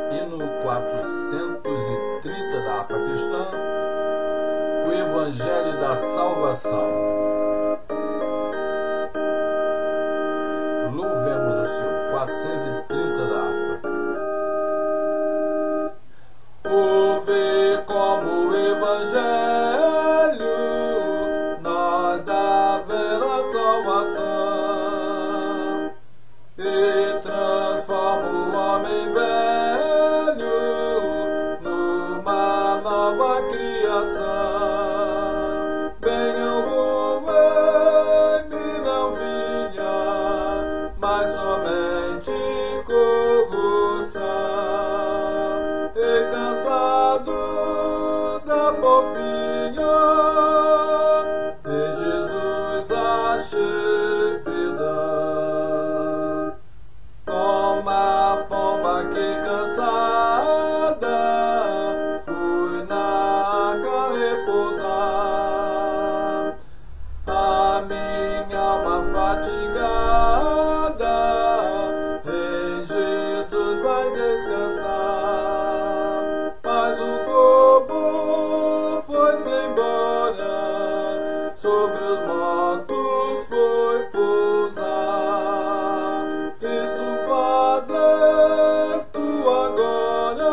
Hino 430 da harpa cristã, o Evangelho da Salvação. Louvemos o Senhor. 430 da harpa. Ouve como o Evangelho nós dá vera salvação e transforma o homem velho numa nova criação. Bem algum ele não vinha, mas somente corrupção, e cansado da porfia, em Jesus achei perdão. Como a pomba que cansada fui na água repousar, a minha alma fatigada em Jesus vai descansar. Mas o corpo foi-se embora, sobre os mortos foi pousar. Isto fazes tu agora,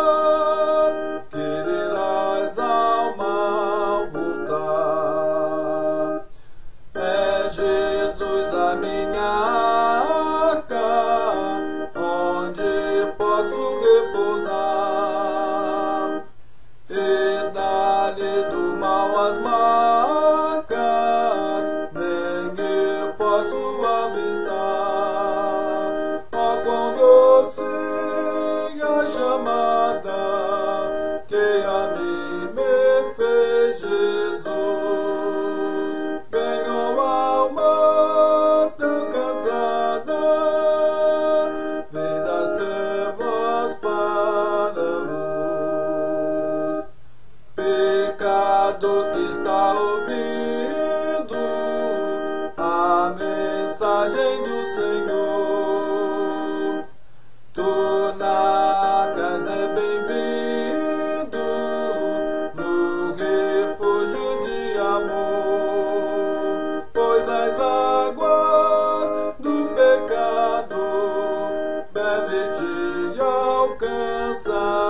quererás alma voltar. É Jesus a minha arca, onde posso repousar, e dali do mal as marcas nem eu posso avistar. Ó, quão doce a chamada que a mim me fez Jesus. Venham alma tão cansada, vem das trevas para a luz. Pecador que está ouvindo a mensagem do Senhor, tu na casa é bem-vindo, no refúgio de amor, pois as águas do pecado devem te alcançar.